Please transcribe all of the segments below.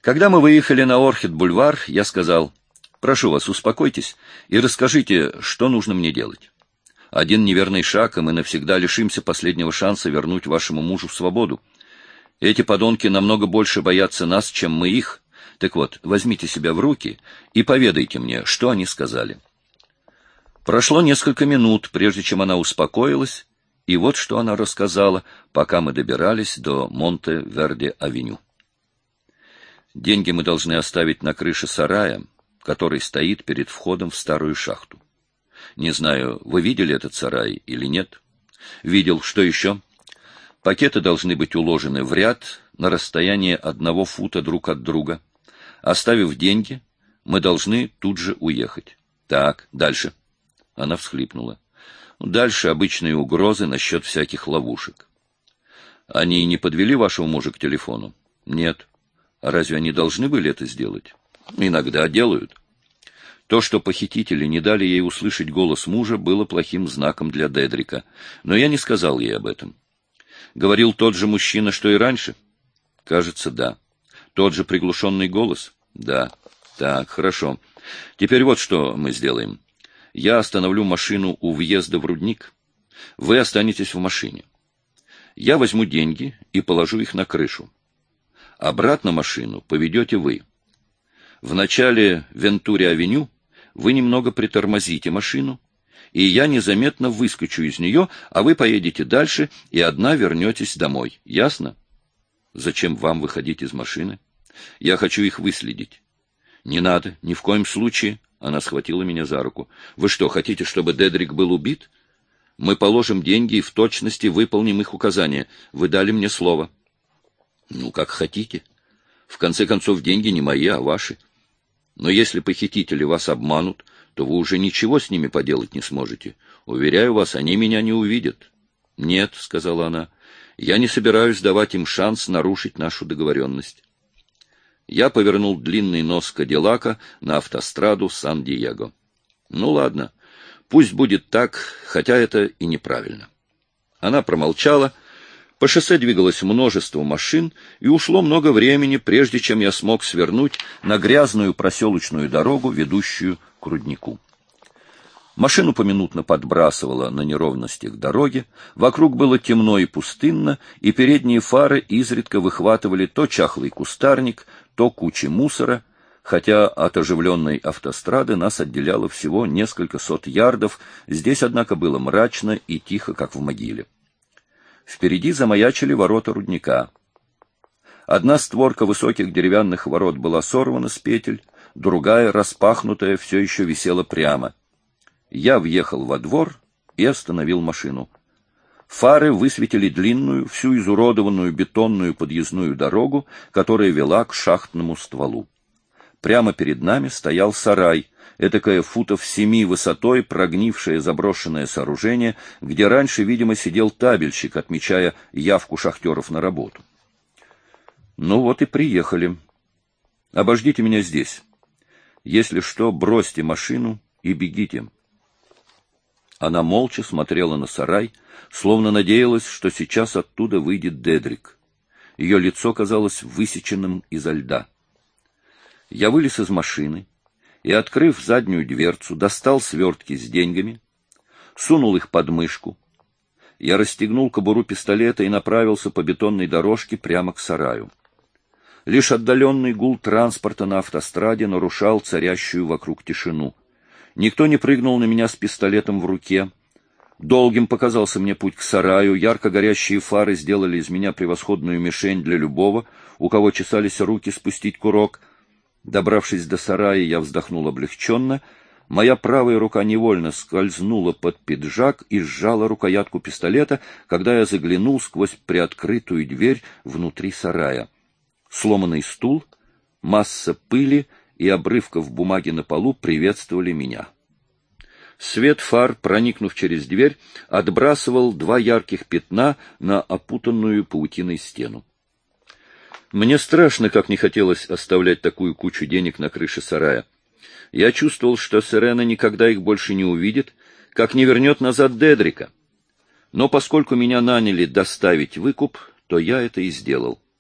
Когда мы выехали на Орхид-бульвар, я сказал: «Прошу вас, успокойтесь и расскажите, что нужно мне делать. Один неверный шаг, и мы навсегда лишимся последнего шанса вернуть вашему мужу свободу. Эти подонки намного больше боятся нас, чем мы их. Так вот, возьмите себя в руки и поведайте мне, что они сказали». Прошло несколько минут, прежде чем она успокоилась, и вот что она рассказала, пока мы добирались до Монте-Верде-авеню. «Деньги мы должны оставить на крыше сарая, который стоит перед входом в старую шахту. Не знаю, вы видели этот сарай или нет? Видел. Что еще? Пакеты должны быть уложены в ряд на расстоянии 1 фута друг от друга. Оставив деньги, мы должны тут же уехать. Так, дальше». Она всхлипнула. «Дальше обычные угрозы насчет всяких ловушек». «Они не подвели вашего мужа к телефону?» «Нет». «А разве они должны были это сделать?» «Иногда делают». То, что похитители не дали ей услышать голос мужа, было плохим знаком для Дедрика, но я не сказал ей об этом. «Говорил тот же мужчина, что и раньше?» «Кажется, да». «Тот же приглушенный голос?» «Да». «Так, хорошо. Теперь вот что мы сделаем. Я остановлю машину у въезда в рудник. Вы останетесь в машине. Я возьму деньги и положу их на крышу. Обратно машину поведете вы. В начале Вентури-авеню вы немного притормозите машину, и я незаметно выскочу из нее, а вы поедете дальше и одна вернетесь домой. Ясно?» «Зачем вам выходить из машины?» «Я хочу их выследить». «Не надо, ни в коем случае». Она схватила меня за руку. «Вы что, хотите, чтобы Дедрик был убит? Мы положим деньги и в точности выполним их указания. Вы дали мне слово». «Ну, как хотите. В конце концов, деньги не мои, а ваши. Но если похитители вас обманут, то вы уже ничего с ними поделать не сможете. Уверяю вас, они меня не увидят». «Нет», — сказала она, — «я не собираюсь давать им шанс нарушить нашу договоренность». Я повернул длинный нос Кадиллака на автостраду Сан-Диего. «Ну ладно, пусть будет так, хотя это и неправильно». Она промолчала. По шоссе двигалось множество машин, и ушло много времени, прежде чем я смог свернуть на грязную проселочную дорогу, ведущую к руднику. Машину поминутно подбрасывало на неровностях дороги, вокруг было темно и пустынно, и передние фары изредка выхватывали то чахлый кустарник, то кучи мусора, хотя от оживленной автострады нас отделяло всего несколько сот ярдов, здесь, однако, было мрачно и тихо, как в могиле. Впереди замаячили ворота рудника. Одна створка высоких деревянных ворот была сорвана с петель, другая, распахнутая, все еще висела прямо. Я въехал во двор и остановил машину. Фары высветили длинную, всю изуродованную бетонную подъездную дорогу, которая вела к шахтному стволу. Прямо перед нами стоял сарай, этакое футов 7 высотой прогнившее заброшенное сооружение, где раньше, видимо, сидел табельщик, отмечая явку шахтеров на работу. «Ну вот и приехали. Обождите меня здесь. Если что, бросьте машину и бегите». Она молча смотрела на сарай, словно надеялась, что сейчас оттуда выйдет Дедрик. Ее лицо казалось высеченным изо льда. Я вылез из машины и, открыв заднюю дверцу, достал свертки с деньгами, сунул их под мышку. Я расстегнул кобуру пистолета и направился по бетонной дорожке прямо к сараю. Лишь отдаленный гул транспорта на автостраде нарушал царящую вокруг тишину. Никто не прыгнул на меня с пистолетом в руке. Долгим показался мне путь к сараю, ярко горящие фары сделали из меня превосходную мишень для любого, у кого чесались руки спустить курок. Добравшись до сарая, я вздохнул облегченно. Моя правая рука невольно скользнула под пиджак и сжала рукоятку пистолета, когда я заглянул сквозь приоткрытую дверь внутри сарая. Сломанный стул, масса пыли и обрывков бумаги на полу приветствовали меня. Свет фар, проникнув через дверь, отбрасывал 2 ярких пятна на опутанную паутиной стену. Мне страшно, как не хотелось оставлять такую кучу денег на крыше сарая. Я чувствовал, что Сирена никогда их больше не увидит, как не вернет назад Дедрика. Но поскольку меня наняли доставить выкуп, то я это и сделал.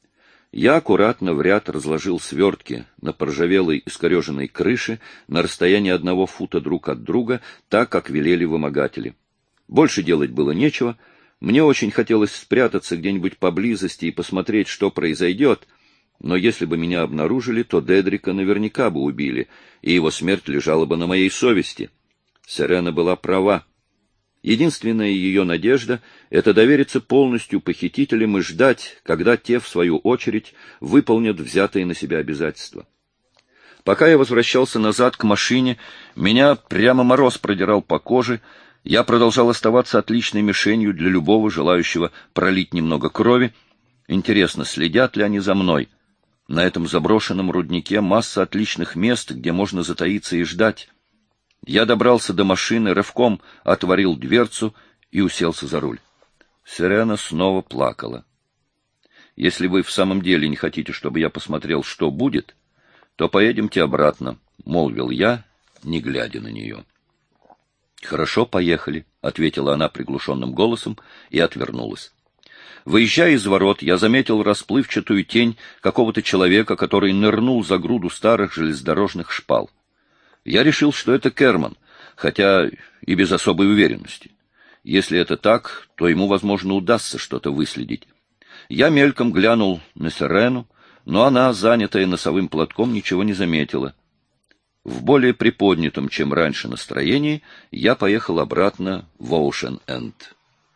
Я аккуратно в ряд разложил свертки на поржавелой искореженной крыше на расстоянии 1 фута друг от друга, так, как велели вымогатели. Больше делать было нечего. Мне очень хотелось спрятаться где-нибудь поблизости и посмотреть, что произойдет, но если бы меня обнаружили, то Дедрика наверняка бы убили, и его смерть лежала бы на моей совести. Сирена была права. Единственная ее надежда — это довериться полностью похитителям и ждать, когда те, в свою очередь, выполнят взятые на себя обязательства. Пока я возвращался назад к машине, меня прямо мороз продирал по коже. Я продолжал оставаться отличной мишенью для любого желающего пролить немного крови. Интересно, следят ли они за мной? На этом заброшенном руднике масса отличных мест, где можно затаиться и ждать. Я добрался до машины, рывком отворил дверцу и уселся за руль. Сирена снова плакала. «Если вы в самом деле не хотите, чтобы я посмотрел, что будет, то поедемте обратно», — молвил я, не глядя на нее. «Хорошо, поехали», — ответила она приглушенным голосом и отвернулась. Выезжая из ворот, я заметил расплывчатую тень какого-то человека, который нырнул за груду старых железнодорожных шпал. Я решил, что это Керман, хотя и без особой уверенности. Если это так, то ему, возможно, удастся что-то выследить. Я мельком глянул на Сирену, но она, занятая носовым платком, ничего не заметила. В более приподнятом, чем раньше, настроении я поехал обратно в Оушен-Энд.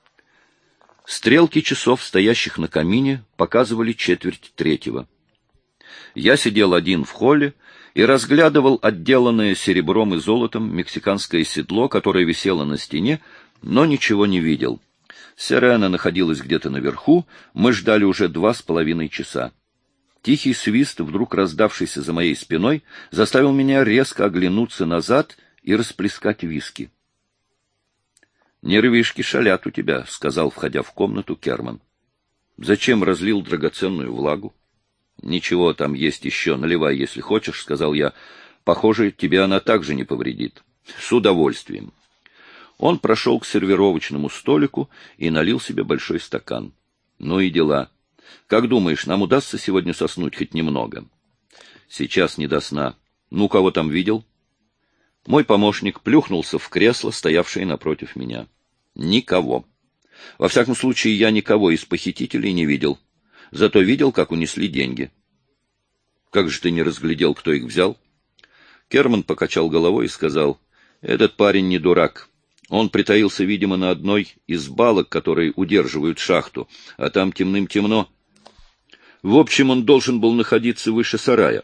Стрелки часов, стоящих на камине, показывали 2:45. Я сидел один в холле и разглядывал отделанное серебром и золотом мексиканское седло, которое висело на стене, но ничего не видел. Сирена находилась где-то наверху, мы ждали уже 2,5 часа. Тихий свист, вдруг раздавшийся за моей спиной, заставил меня резко оглянуться назад и расплескать виски. «Нервишки шалят у тебя», — сказал, входя в комнату, Керман. «Зачем разлил драгоценную влагу?» «Ничего, там есть еще, наливай, если хочешь», — сказал я. «Похоже, тебе она также не повредит». «С удовольствием». Он прошел к сервировочному столику и налил себе большой стакан. «Ну и дела. Как думаешь, нам удастся сегодня соснуть хоть немного?» «Сейчас не до сна. Ну, кого там видел?» Мой помощник плюхнулся в кресло, стоявшее напротив меня. «Никого. Во всяком случае, я никого из похитителей не видел. Зато видел, как унесли деньги». «Как же ты не разглядел, кто их взял?» Керман покачал головой и сказал: «Этот парень не дурак. Он притаился, видимо, на одной из балок, которые удерживают шахту, а там темным-темно. В общем, он должен был находиться выше сарая.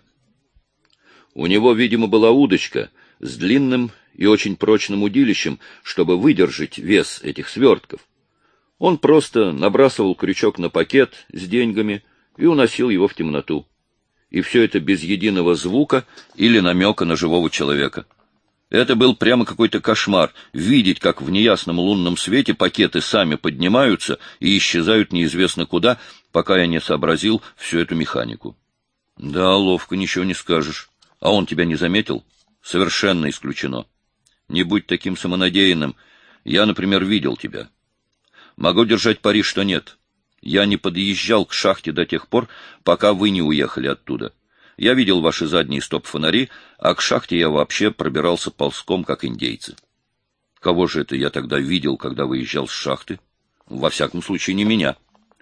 У него, видимо, была удочка с длинным и очень прочным удилищем, чтобы выдержать вес этих свертков. Он просто набрасывал крючок на пакет с деньгами и уносил его в темноту. И все это без единого звука или намека на живого человека. Это был прямо какой-то кошмар — видеть, как в неясном лунном свете пакеты сами поднимаются и исчезают неизвестно куда, пока я не сообразил всю эту механику. Да, ловко, ничего не скажешь. А он тебя не заметил? Совершенно исключено. Не будь таким самонадеянным. Я, например, видел тебя. Могу держать пари, что нет. Я не подъезжал к шахте до тех пор, пока вы не уехали оттуда. Я видел ваши задние стоп-фонари, а к шахте я вообще пробирался ползком, как индейцы. Кого же это я тогда видел, когда выезжал с шахты? Во всяком случае, не меня.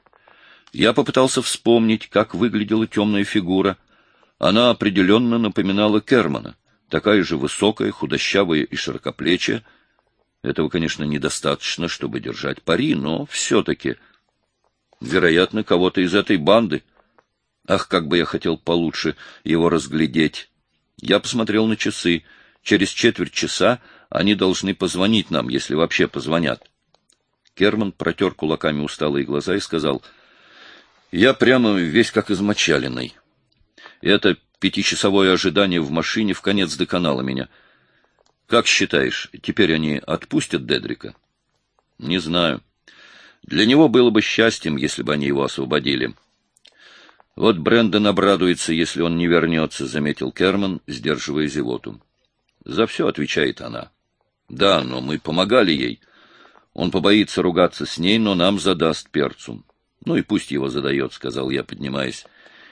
Я попытался вспомнить, как выглядела темная фигура. Она определенно напоминала Кермана. Такая же высокая, худощавая и широкоплечая. Этого, конечно, недостаточно, чтобы держать пари, но все-таки... Вероятно, кого-то из этой банды. Ах, как бы я хотел получше его разглядеть. Я посмотрел на часы. Через 1/4 часа они должны позвонить нам, если вообще позвонят. Керман протер кулаками усталые глаза и сказал: «Я прямо весь как измочаленный. Это 5-часовое ожидание в машине вконец доконало меня. Как считаешь, теперь они отпустят Дедрика?» «Не знаю. Для него было бы счастьем, если бы они его освободили». «Вот Брэндон обрадуется, если он не вернется», — заметил Керман, сдерживая зевоту. «За все отвечает она». «Да, но мы помогали ей. Он побоится ругаться с ней, но нам задаст перцу». «Ну и пусть его задает», — сказал я, поднимаясь.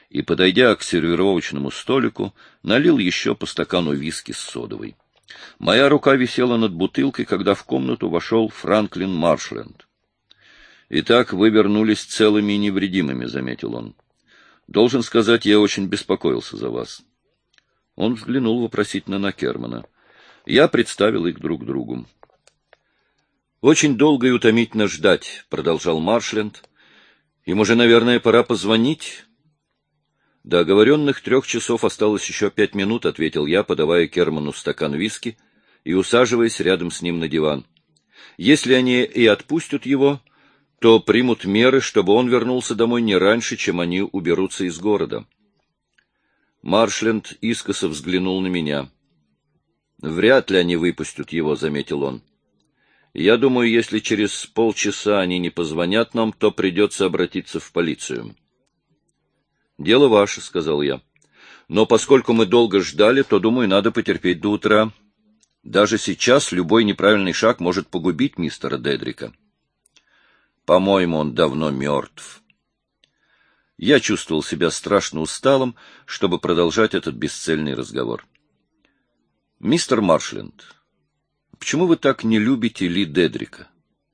и, подойдя к сервировочному столику, налил еще по стакану виски с содовой. Моя рука висела над бутылкой, когда в комнату вошел Франклин Маршленд. «Итак, вы вернулись целыми и невредимыми», — заметил он. «Должен сказать, я очень беспокоился за вас». Он взглянул вопросительно на Кермана. Я представил их друг другу. «Очень долго и утомительно ждать», — продолжал Маршленд. «Им уже, наверное, пора позвонить». «До оговоренных 3 часов осталось еще 5 минут», — ответил я, подавая Керману стакан виски и усаживаясь рядом с ним на диван. «Если они и отпустят его, то примут меры, чтобы он вернулся домой не раньше, чем они уберутся из города». Маршленд искоса взглянул на меня. «Вряд ли они выпустят его», — заметил он. «Я думаю, если через полчаса они не позвонят нам, то придется обратиться в полицию». «Дело ваше», — сказал я. «Но поскольку мы долго ждали, то, думаю, надо потерпеть до утра. Даже сейчас любой неправильный шаг может погубить мистера Дедрика». «По-моему, он давно мертв». Я чувствовал себя страшно усталым, чтобы продолжать этот бесцельный разговор. «Мистер Маршленд, почему вы так не любите Ли Дедрика?»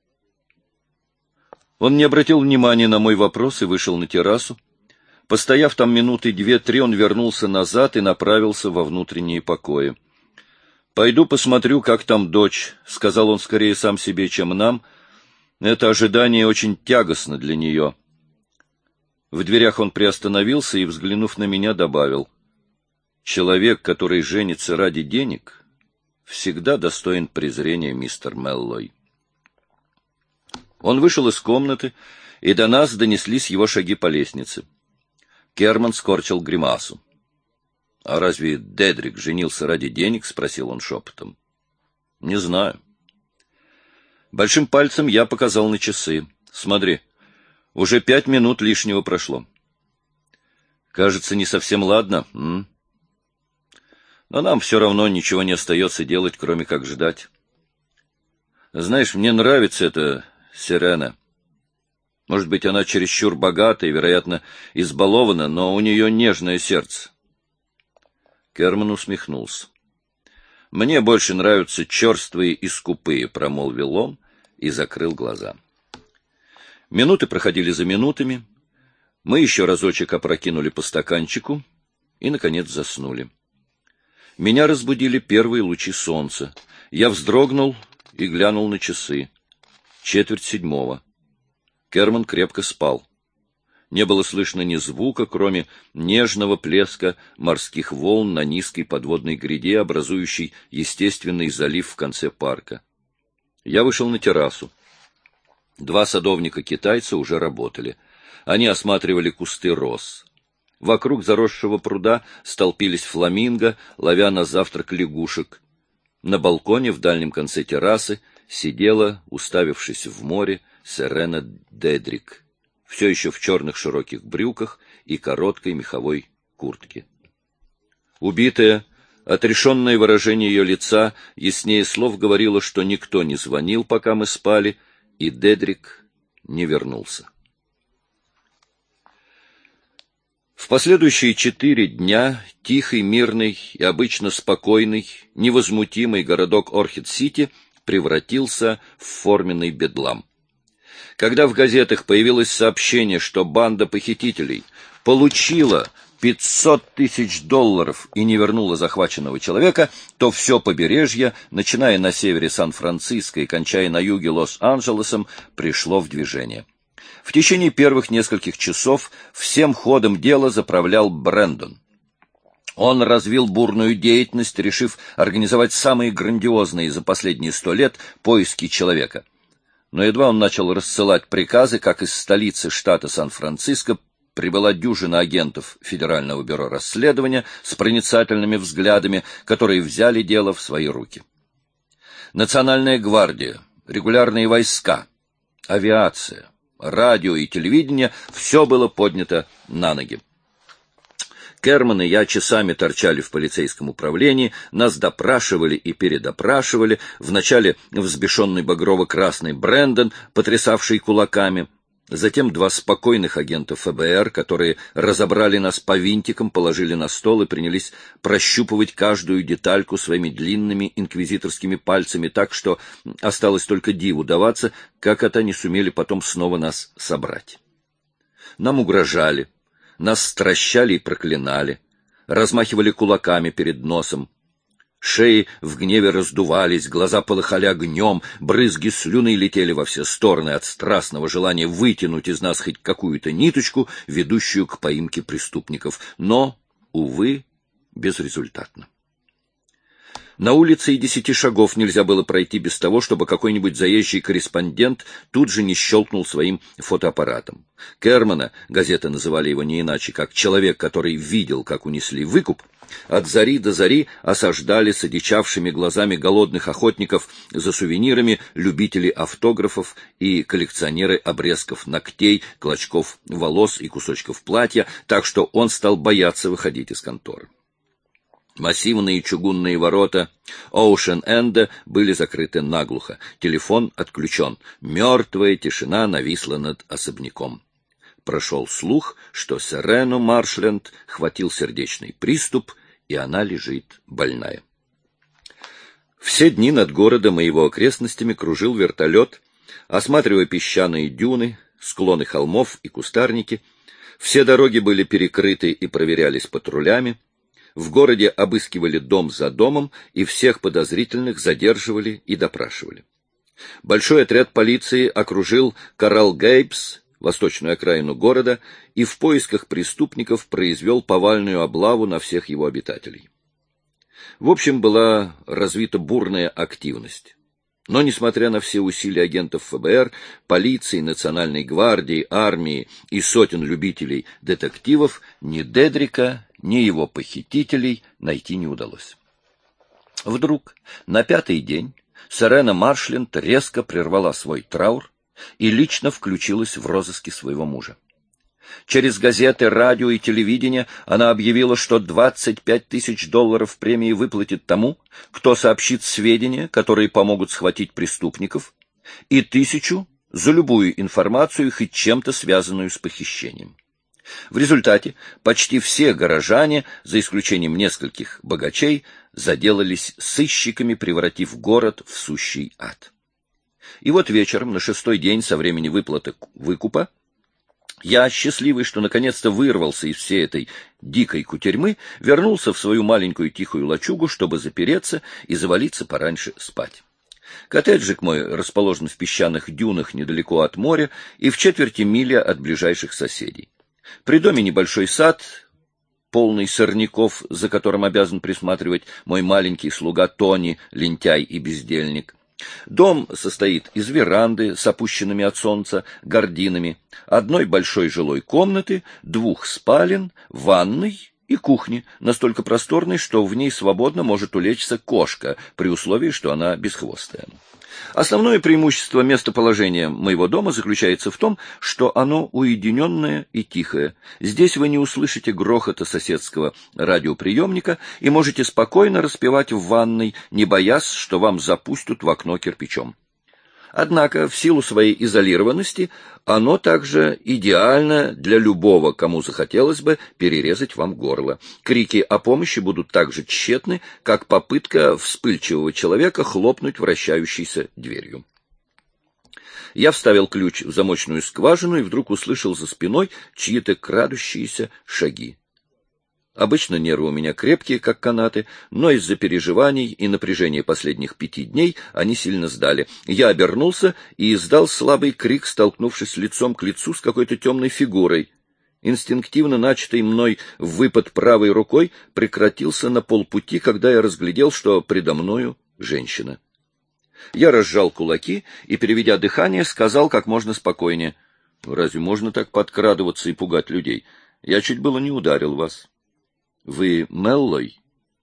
Он не обратил внимания на мой вопрос и вышел на террасу. Постояв там минуты 2-3, он вернулся назад и направился во внутренние покои. «Пойду посмотрю, как там дочь», — сказал он скорее сам себе, чем нам. «Это ожидание очень тягостно для нее». В дверях он приостановился и, взглянув на меня, добавил: «Человек, который женится ради денег, всегда достоин презрения, мистер Меллой». Он вышел из комнаты, и до нас донеслись его шаги по лестнице. Керман скорчил гримасу. «А разве Дедрик женился ради денег?» — спросил он шепотом. «Не знаю». Большим пальцем я показал на часы. «Смотри, уже 5 минут лишнего прошло». «Кажется, не совсем ладно, м? Но нам все равно ничего не остается делать, кроме как ждать. Знаешь, мне нравится эта Сирена. Может быть, она чересчур богата и, вероятно, избалована, но у нее нежное сердце». Керман усмехнулся. «Мне больше нравятся черствые и скупые», — промолвил он и закрыл глаза. Минуты проходили за минутами. Мы еще разочек опрокинули по стаканчику и, наконец, заснули. Меня разбудили первые лучи солнца. Я вздрогнул и глянул на часы. 6:45. Керман крепко спал. Не было слышно ни звука, кроме нежного плеска морских волн на низкой подводной гряде, образующей естественный залив в конце парка. Я вышел на террасу. 2 садовника-китайца уже работали. Они осматривали кусты роз. Вокруг заросшего пруда столпились фламинго, ловя на завтрак лягушек. На балконе в дальнем конце террасы сидела, уставившись в море, Сирена Дедрик, все еще в черных широких брюках и короткой меховой куртке. Убитая, отрешенное выражение ее лица яснее слов говорило, что никто не звонил, пока мы спали, и Дедрик не вернулся. В последующие 4 дня тихий, мирный и обычно спокойный, невозмутимый городок Орхид-Сити превратился в форменный бедлам. Когда в газетах появилось сообщение, что банда похитителей получила $500 000 и не вернула захваченного человека, то все побережье, начиная на севере Сан-Франциско и кончая на юге Лос-Анджелесом, пришло в движение. В течение первых нескольких часов всем ходом дела заправлял Брэндон. Он развил бурную деятельность, решив организовать самые грандиозные за последние 100 лет поиски человека. Но едва он начал рассылать приказы, как из столицы штата Сан-Франциско прибыла дюжина агентов Федерального бюро расследования с проницательными взглядами, которые взяли дело в свои руки. Национальная гвардия, регулярные войска, авиация, радио и телевидение — все было поднято на ноги. Керман и я часами торчали в полицейском управлении, нас допрашивали и передопрашивали, вначале взбешенный багрово-красный Брэндон, потрясавший кулаками. Затем 2 спокойных агента ФБР, которые разобрали нас по винтикам, положили на стол и принялись прощупывать каждую детальку своими длинными инквизиторскими пальцами так, что осталось только диву даваться, как это они сумели потом снова нас собрать. Нам угрожали, нас стращали и проклинали, размахивали кулаками перед носом. Шеи в гневе раздувались, глаза полыхали огнем, брызги слюны летели во все стороны от страстного желания вытянуть из нас хоть какую-то ниточку, ведущую к поимке преступников. Но, увы, безрезультатно. На улице и 10 шагов нельзя было пройти без того, чтобы какой-нибудь заезжий корреспондент тут же не щелкнул своим фотоаппаратом. Кермана, газеты называли его не иначе, как человек, который видел, как унесли выкуп, от зари до зари осаждали с одичавшими глазами голодных охотников за сувенирами любители автографов и коллекционеры обрезков ногтей, клочков волос и кусочков платья, так что он стал бояться выходить из конторы. Массивные чугунные ворота Оушен-Энда были закрыты наглухо, телефон отключен, мертвая тишина нависла над особняком. Прошел слух, что Серену Маршленд хватил сердечный приступ, и она лежит больная. Все дни над городом и его окрестностями кружил вертолет, осматривая песчаные дюны, склоны холмов и кустарники. Все дороги были перекрыты и проверялись патрулями. В городе обыскивали дом за домом, и всех подозрительных задерживали и допрашивали. Большой отряд полиции окружил Коралл-Гейбс, восточную окраину города, и в поисках преступников произвел повальную облаву на всех его обитателей. В общем, была развита бурная активность. Но, несмотря на все усилия агентов ФБР, полиции, Национальной гвардии, армии и сотен любителей детективов, ни Дедрика, ни его похитителей найти не удалось. Вдруг, на 5-й день, Серена Маршленд резко прервала свой траур и лично включилась в розыски своего мужа. Через газеты, радио и телевидение она объявила, что $25 тысяч премии выплатит тому, кто сообщит сведения, которые помогут схватить преступников, и 1000 за любую информацию, хоть чем-то связанную с похищением. В результате почти все горожане, за исключением нескольких богачей, заделались сыщиками, превратив город в сущий ад. И вот вечером, на 6-й день со времени выплаты выкупа, я, счастливый, что наконец-то вырвался из всей этой дикой кутерьмы, вернулся в свою маленькую тихую лачугу, чтобы запереться и завалиться пораньше спать. Коттеджик мой расположен в песчаных дюнах недалеко от моря и в 1/4 мили от ближайших соседей. При доме небольшой сад, полный сорняков, за которым обязан присматривать мой маленький слуга Тони, лентяй и бездельник. Дом состоит из веранды с опущенными от солнца гардинами, одной большой жилой комнаты, 2 спален, ванной и кухни, настолько просторной, что в ней свободно может улечься кошка, при условии, что она бесхвостая. Основное преимущество местоположения моего дома заключается в том, что оно уединенное и тихое. Здесь вы не услышите грохота соседского радиоприемника и можете спокойно распевать в ванной, не боясь, что вам запустят в окно кирпичом. Однако, в силу своей изолированности, оно также идеально для любого, кому захотелось бы перерезать вам горло. Крики о помощи будут так же тщетны, как попытка вспыльчивого человека хлопнуть вращающейся дверью. Я вставил ключ в замочную скважину и вдруг услышал за спиной чьи-то крадущиеся шаги. Обычно нервы у меня крепкие, как канаты, но из-за переживаний и напряжения последних 5 дней они сильно сдали. Я обернулся и издал слабый крик, столкнувшись лицом к лицу с какой-то темной фигурой. Инстинктивно начатый мной выпад правой рукой прекратился на полпути, когда я разглядел, что предо мною женщина. Я разжал кулаки и, переведя дыхание, сказал как можно спокойнее: «Разве можно так подкрадываться и пугать людей? Я чуть было не ударил вас». «Вы Меллой?»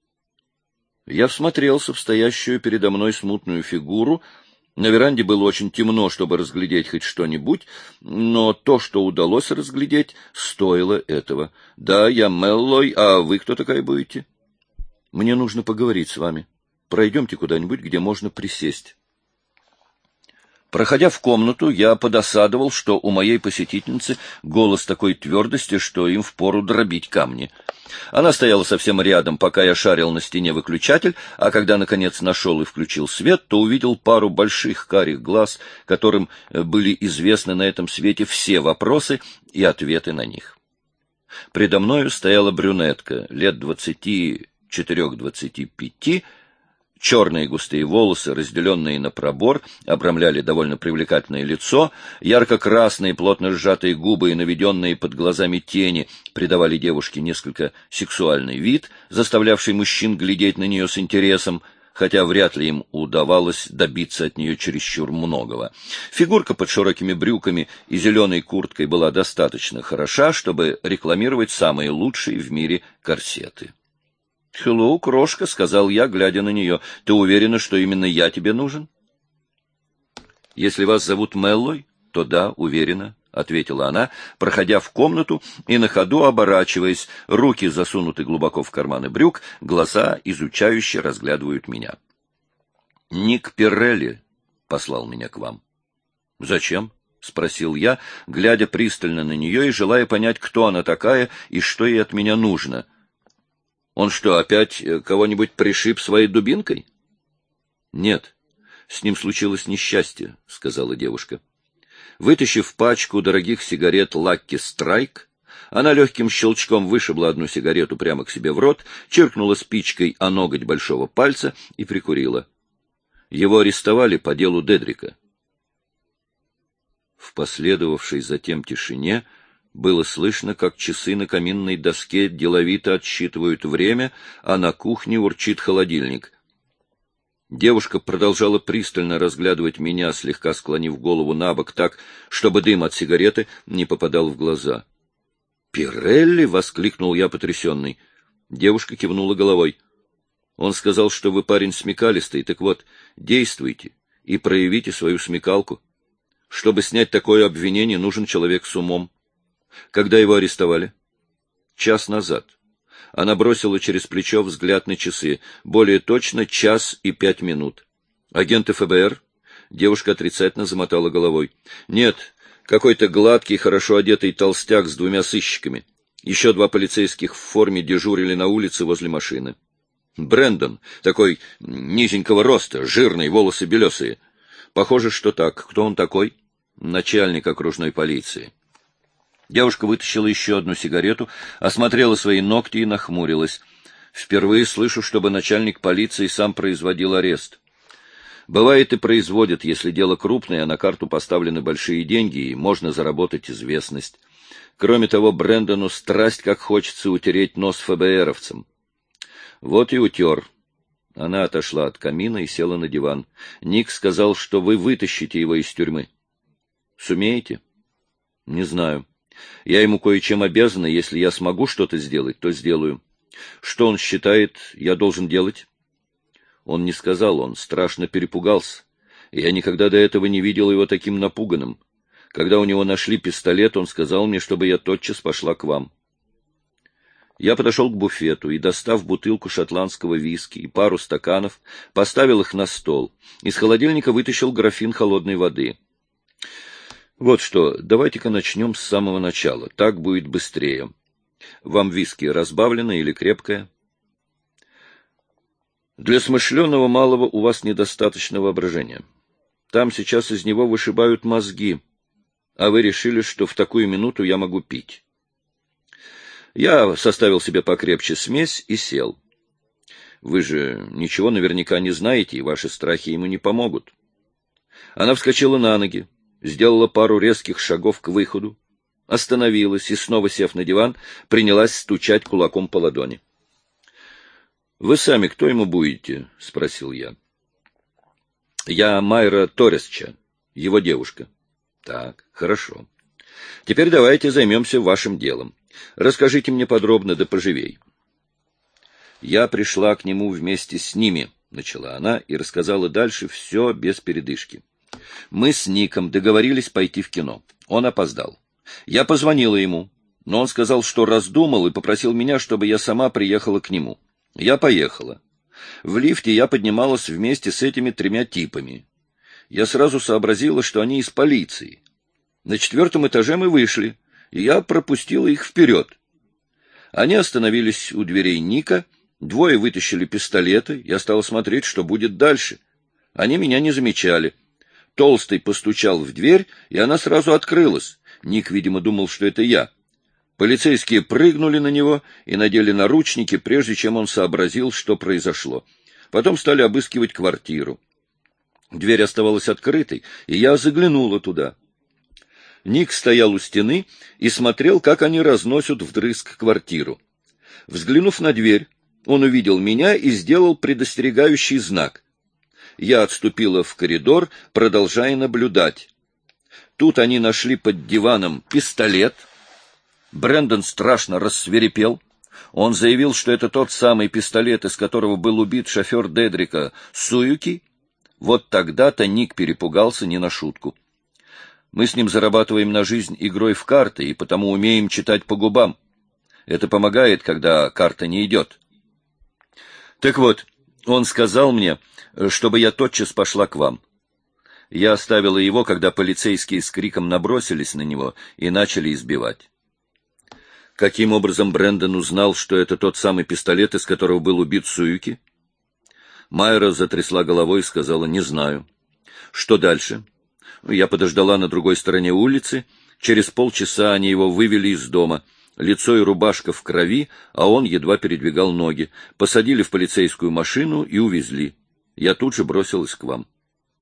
Я всмотрелся в стоящую передо мной смутную фигуру. На веранде было очень темно, чтобы разглядеть хоть что-нибудь, но то, что удалось разглядеть, стоило этого. «Да, я Меллой, а вы кто такая будете?» «Мне нужно поговорить с вами. Пройдемте куда-нибудь, где можно присесть». Проходя в комнату, я подосадовал, что у моей посетительницы голос такой твердости, что им впору дробить камни. Она стояла совсем рядом, пока я шарил на стене выключатель, а когда, наконец, нашел и включил свет, то увидел пару больших карих глаз, которым были известны на этом свете все вопросы и ответы на них. Предо мною стояла брюнетка, лет 24-25, черные густые волосы, разделенные на пробор, обрамляли довольно привлекательное лицо, ярко-красные, плотно сжатые губы и наведенные под глазами тени придавали девушке несколько сексуальный вид, заставлявший мужчин глядеть на нее с интересом, хотя вряд ли им удавалось добиться от нее чересчур многого. Фигурка под широкими брюками и зеленой курткой была достаточно хороша, чтобы рекламировать самые лучшие в мире корсеты. — Хеллоу, крошка, — сказал я, глядя на нее, — ты уверена, что именно я тебе нужен? — Если вас зовут Меллой, то да, уверена, — ответила она, проходя в комнату и на ходу оборачиваясь, руки засунуты глубоко в карманы брюк, глаза изучающе разглядывают меня. — Ник Пирелли послал меня к вам. — Зачем? — спросил я, глядя пристально на нее и желая понять, кто она такая и что ей от меня нужно. — Он что, опять кого-нибудь пришиб своей дубинкой? — Нет, с ним случилось несчастье, — сказала девушка. Вытащив пачку дорогих сигарет «Лакки Страйк», она легким щелчком вышибла одну сигарету прямо к себе в рот, чиркнула спичкой о ноготь большого пальца и прикурила. Его арестовали по делу Дедрика. В последовавшей затем тишине было слышно, как часы на каминной доске деловито отсчитывают время, а на кухне урчит холодильник. Девушка продолжала пристально разглядывать меня, слегка склонив голову набок так, чтобы дым от сигареты не попадал в глаза. «Пирелли!» — воскликнул я потрясенный. Девушка кивнула головой. «Он сказал, что вы парень смекалистый, так вот, действуйте и проявите свою смекалку. Чтобы снять такое обвинение, нужен человек с умом. Когда его арестовали? Час назад. Она бросила через плечо взгляд на часы. Более точно, 1 час и 5 минут. Агенты ФБР? Девушка отрицательно замотала головой. Нет, какой-то гладкий, хорошо одетый толстяк с 2 сыщиками. Еще 2 полицейских в форме дежурили на улице возле машины. Брэндон, такой низенького роста, жирный, волосы белесые. Похоже, что так. Кто он такой? Начальник окружной полиции. Девушка вытащила еще одну сигарету, осмотрела свои ногти и нахмурилась. Впервые слышу, чтобы начальник полиции сам производил арест. Бывает и производит, если дело крупное, а на карту поставлены большие деньги, и можно заработать известность. Кроме того, Брэндону страсть как хочется утереть нос ФБРовцам. Вот и утер. Она отошла от камина и села на диван. Ник сказал, что вы вытащите его из тюрьмы. Сумеете? Не знаю. Я ему кое-чем обязана, если я смогу что-то сделать, то сделаю. Что он считает, я должен делать? Он не сказал, он страшно перепугался. Я никогда до этого не видел его таким напуганным. Когда у него нашли пистолет, он сказал мне, чтобы я тотчас пошла к вам. Я подошел к буфету и, достав бутылку шотландского виски и пару стаканов, поставил их на стол. Из холодильника вытащил графин холодной воды. Вот что, давайте-ка начнем с самого начала. Так будет быстрее. Вам виски разбавленное или крепкое? Для смышленого малого у вас недостаточно воображения. Там сейчас из него вышибают мозги, а вы решили, что в такую минуту я могу пить. Я составил себе покрепче смесь и сел. Вы же ничего наверняка не знаете, и ваши страхи ему не помогут. Она вскочила на ноги, сделала пару резких шагов к выходу, остановилась и, снова сев на диван, принялась стучать кулаком по ладони. — Вы сами кто ему будете? — спросил я. — Я Майра Торресча, его девушка. — Так, хорошо. Теперь давайте займемся вашим делом. Расскажите мне подробно да поживей. Я пришла к нему вместе с ними, — начала она и рассказала дальше все без передышки. Мы с Ником договорились пойти в кино. Он опоздал. Я позвонила ему, но он сказал, что раздумал, и попросил меня, чтобы я сама приехала к нему. Я поехала. В лифте я поднималась вместе с этими 3 типами. Я сразу сообразила, что они из полиции. На 4-м этаже мы вышли, и я пропустила их вперед. Они остановились у дверей Ника, 2 вытащили пистолеты, я стала смотреть, что будет дальше. Они меня не замечали. Толстый постучал в дверь, и она сразу открылась. Ник, видимо, думал, что это я. Полицейские прыгнули на него и надели наручники, прежде чем он сообразил, что произошло. Потом стали обыскивать квартиру. Дверь оставалась открытой, и я заглянула туда. Ник стоял у стены и смотрел, как они разносят вдрызг квартиру. Взглянув на дверь, он увидел меня и сделал предостерегающий знак. Я отступила в коридор, продолжая наблюдать. Тут они нашли под диваном пистолет. Брэндон страшно рассвирепел. Он заявил, что это тот самый пистолет, из которого был убит шофер Дедрика Суюки. Вот тогда-то Ник перепугался не на шутку. Мы с ним зарабатываем на жизнь игрой в карты, и потому умеем читать по губам. Это помогает, когда карта не идет. Так вот, он сказал мне, чтобы я тотчас пошла к вам. Я оставила его, когда полицейские с криком набросились на него и начали избивать. Каким образом Брэндон узнал, что это тот самый пистолет, из которого был убит Суюки? Майра затрясла головой и сказала: «Не знаю». Что дальше? Я подождала на другой стороне улицы. Через полчаса они его вывели из дома. Лицо и рубашка в крови, а он едва передвигал ноги. Посадили в полицейскую машину и увезли. Я тут же бросилась к вам.